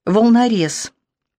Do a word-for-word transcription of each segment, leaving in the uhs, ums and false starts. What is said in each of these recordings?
Волнорез.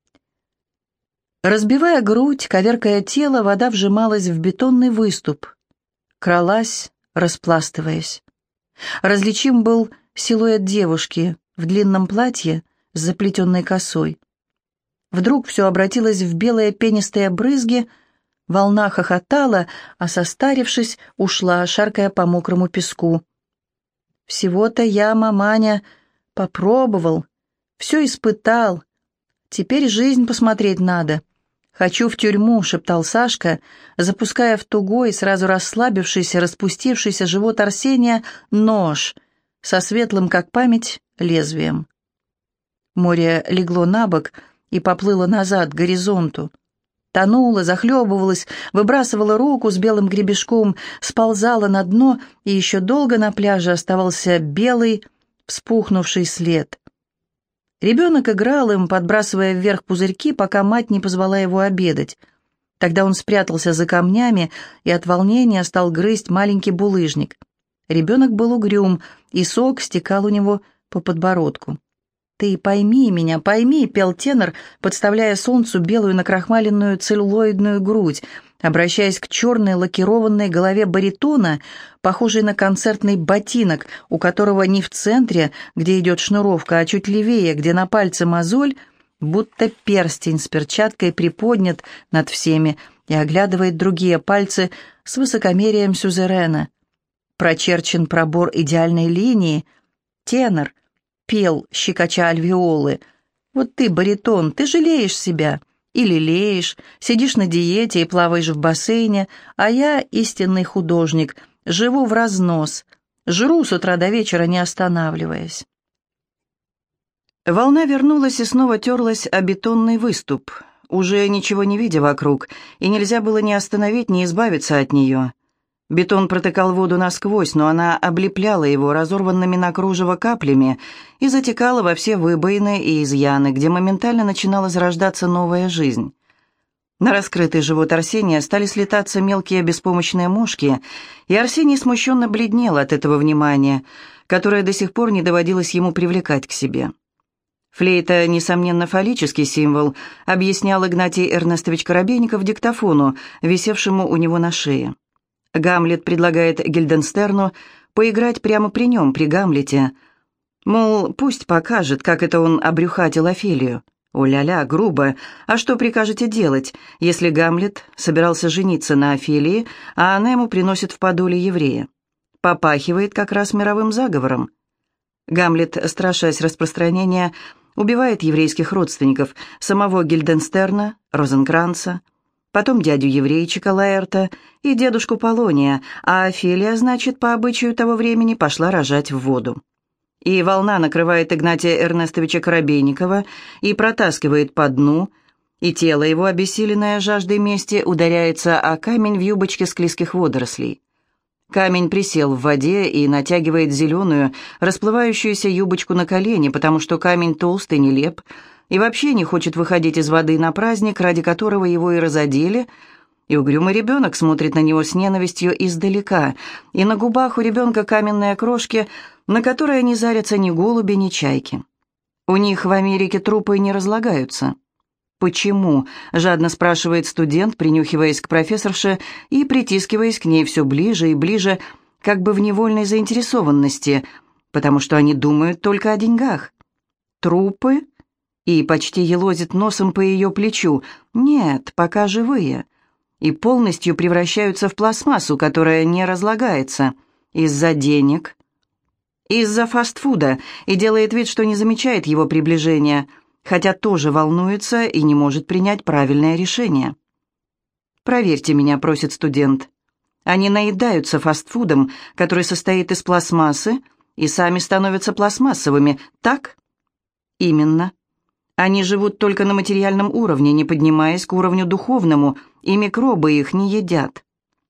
Разбивая грудь, коверкая тело, вода вжималась в бетонный выступ, кралась, распластываясь. Различим был силуэт девушки в длинном платье с заплетенной косой. Вдруг все обратилось в белые пенистые брызги, волна хохотала, а состарившись, ушла, шаркая по мокрому песку. «Всего-то я, маманя, попробовал, все испытал. Теперь жизнь посмотреть надо. Хочу в тюрьму», — шептал Сашка, запуская в тугой, сразу расслабившийся, распустившийся живот Арсения нож со светлым, как память, лезвием. Море легло на бок и поплыло назад, к горизонту. Тонуло, захлебывалось, выбрасывало руку с белым гребешком, сползало на дно, и еще долго на пляже оставался белый, вспухнувший след. Ребенок играл им, подбрасывая вверх пузырьки, пока мать не позвала его обедать. Тогда он спрятался за камнями и от волнения стал грызть маленький булыжник. Ребенок был угрюм, и сок стекал у него по подбородку. «Ты пойми меня, пойми», — пел тенор, подставляя солнцу белую накрахмаленную целлулоидную грудь, обращаясь к черной лакированной голове баритона, похожей на концертный ботинок, у которого не в центре, где идет шнуровка, а чуть левее, где на пальце мозоль, будто перстень с перчаткой приподнят над всеми и оглядывает другие пальцы с высокомерием сюзерена. Прочерчен пробор идеальной линии. Тенор пел, щекоча альвеолы. «Вот ты, баритон, ты жалеешь себя и лелеешь, сидишь на диете и плаваешь в бассейне, а я, истинный художник, живу в разнос, жру с утра до вечера, не останавливаясь». Волна вернулась и снова терлась о бетонный выступ, уже ничего не видя вокруг, и нельзя было ни остановить, ни избавиться от нее. Бетон протыкал воду насквозь, но она облепляла его разорванными на кружево каплями и затекала во все выбоины и изъяны, где моментально начинала зарождаться новая жизнь. На раскрытый живот Арсения стали слетаться мелкие беспомощные мушки, и Арсений смущенно бледнел от этого внимания, которое до сих пор не доводилось ему привлекать к себе. Флейта, несомненно, фаллический символ, объяснял Игнатий Эрнестович Коробейников диктофону, висевшему у него на шее. Гамлет предлагает Гильденстерну поиграть прямо при нем, при Гамлете. Мол, пусть покажет, как это он обрюхатил Офелию. О-ля-ля, грубо. А что прикажете делать, если Гамлет собирался жениться на Офелии, а она ему приносит в подоле еврея? Попахивает как раз мировым заговором. Гамлет, страшась распространения, убивает еврейских родственников, самого Гильденстерна, Розенкранца, потом дядю-еврейчика Лаэрта и дедушку Полония, а Офелия, значит, по обычаю того времени пошла рожать в воду. И волна накрывает Игнатия Эрнестовича Коробейникова и протаскивает по дну, и тело его, обессиленное жаждой мести, ударяется о камень в юбочке склизких водорослей. Камень присел в воде и натягивает зеленую, расплывающуюся юбочку на колени, потому что камень толстый, нелеп, и вообще не хочет выходить из воды на праздник, ради которого его и разодели, и угрюмый ребенок смотрит на него с ненавистью издалека, и на губах у ребенка каменные крошки, на которые не зарятся ни голуби, ни чайки. У них в Америке трупы не разлагаются. «Почему?» — жадно спрашивает студент, принюхиваясь к профессорше и притискиваясь к ней все ближе и ближе, как бы в невольной заинтересованности, потому что они думают только о деньгах. «Трупы?» И почти елозит носом по ее плечу. «Нет, пока живые. И полностью превращаются в пластмассу, которая не разлагается. Из-за денег. Из-за фастфуда. И делает вид, что не замечает его приближения, хотя тоже волнуется и не может принять правильное решение. «Проверьте меня», — просит студент. «Они наедаются фастфудом, который состоит из пластмассы, и сами становятся пластмассовыми, так?» «Именно. Они живут только на материальном уровне, не поднимаясь к уровню духовному, и микробы их не едят».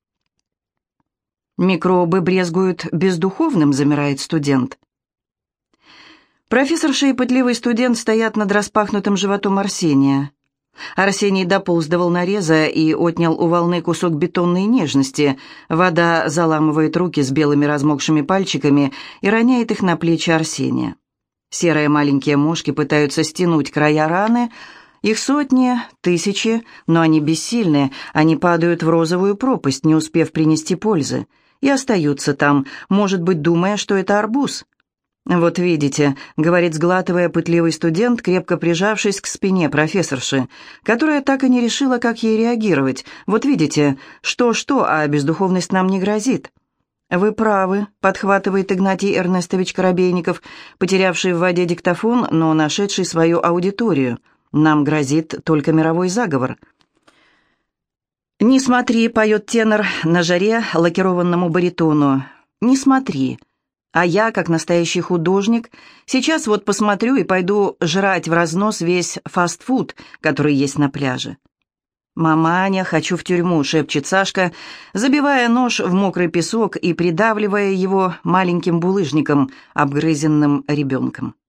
«Микробы брезгуют бездуховным», — замирает студент. Профессорша и пытливый студент стоят над распахнутым животом Арсения. Арсений дополз до волнореза и отнял у волны кусок бетонной нежности. Вода заламывает руки с белыми размокшими пальчиками и роняет их на плечи Арсения. Серые маленькие мошки пытаются стянуть края раны. Их сотни, тысячи, но они бессильны. Они падают в розовую пропасть, не успев принести пользы, и остаются там, может быть, думая, что это арбуз. «Вот видите», — говорит, сглатывая, пытливый студент, крепко прижавшись к спине профессорши, которая так и не решила, как ей реагировать. «Вот видите, что-что, а бездуховность нам не грозит». «Вы правы», — подхватывает Игнатий Эрнестович Коробейников, потерявший в воде диктофон, но нашедший свою аудиторию. «Нам грозит только мировой заговор». «Не смотри», — поет тенор на жаре лакированному баритону. «Не смотри». А я, как настоящий художник, сейчас вот посмотрю и пойду жрать в разнос весь фастфуд, который есть на пляже. «Маманя, хочу в тюрьму», — шепчет Сашка, забивая нож в мокрый песок и придавливая его маленьким булыжником, обгрызенным ребенком.